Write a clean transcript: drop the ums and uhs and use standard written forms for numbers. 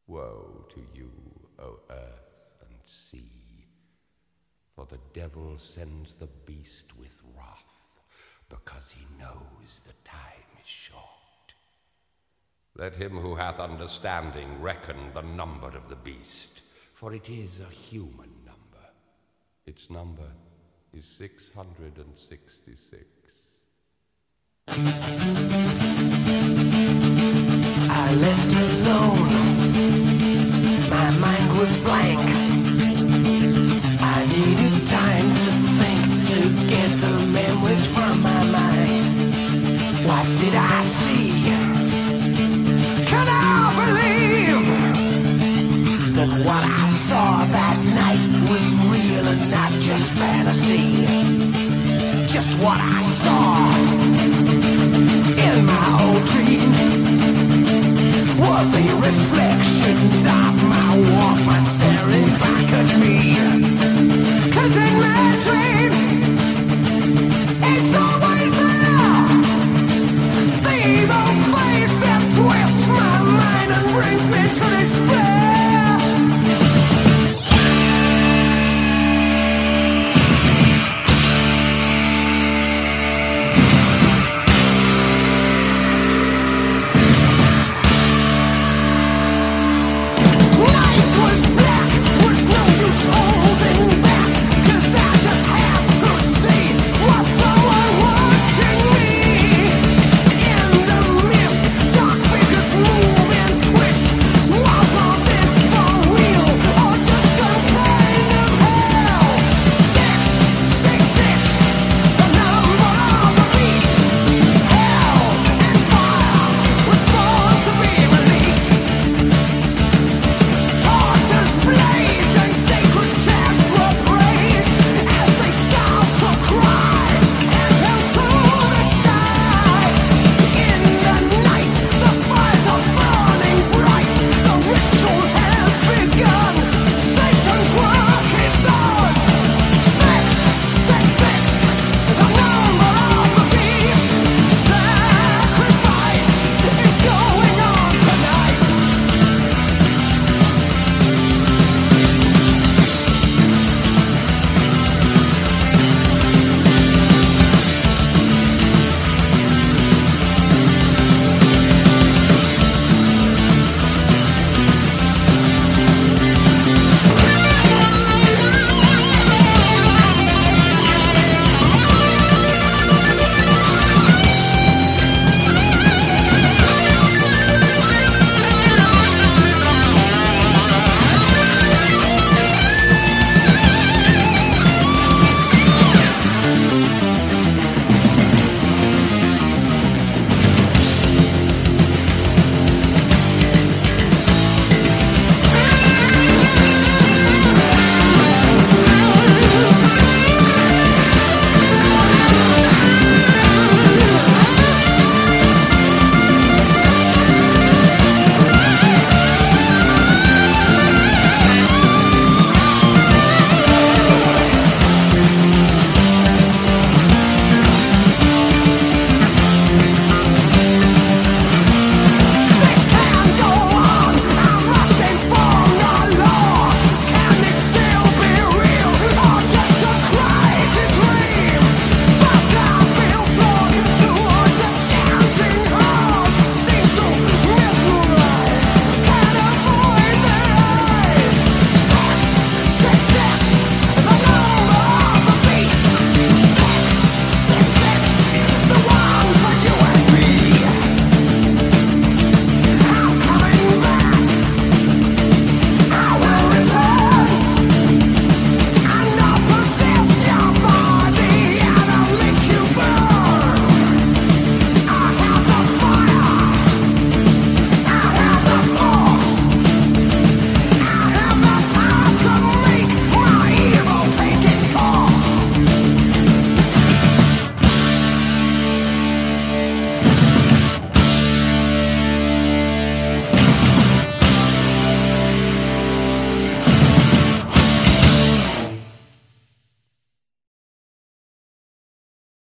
Woe to you, O earth and sea, for the devil sends the beast with wrath, because he knows the time is short. Let him who hath understanding reckon the number of the beast, for it is a human number. Its number is 666. I left alone, my mind was blank. I needed time to think, to get the memories from my mind. What did I see? Can I believe that what I saw that night was real and not just fantasy? Just what I saw in my old dreams were the reflections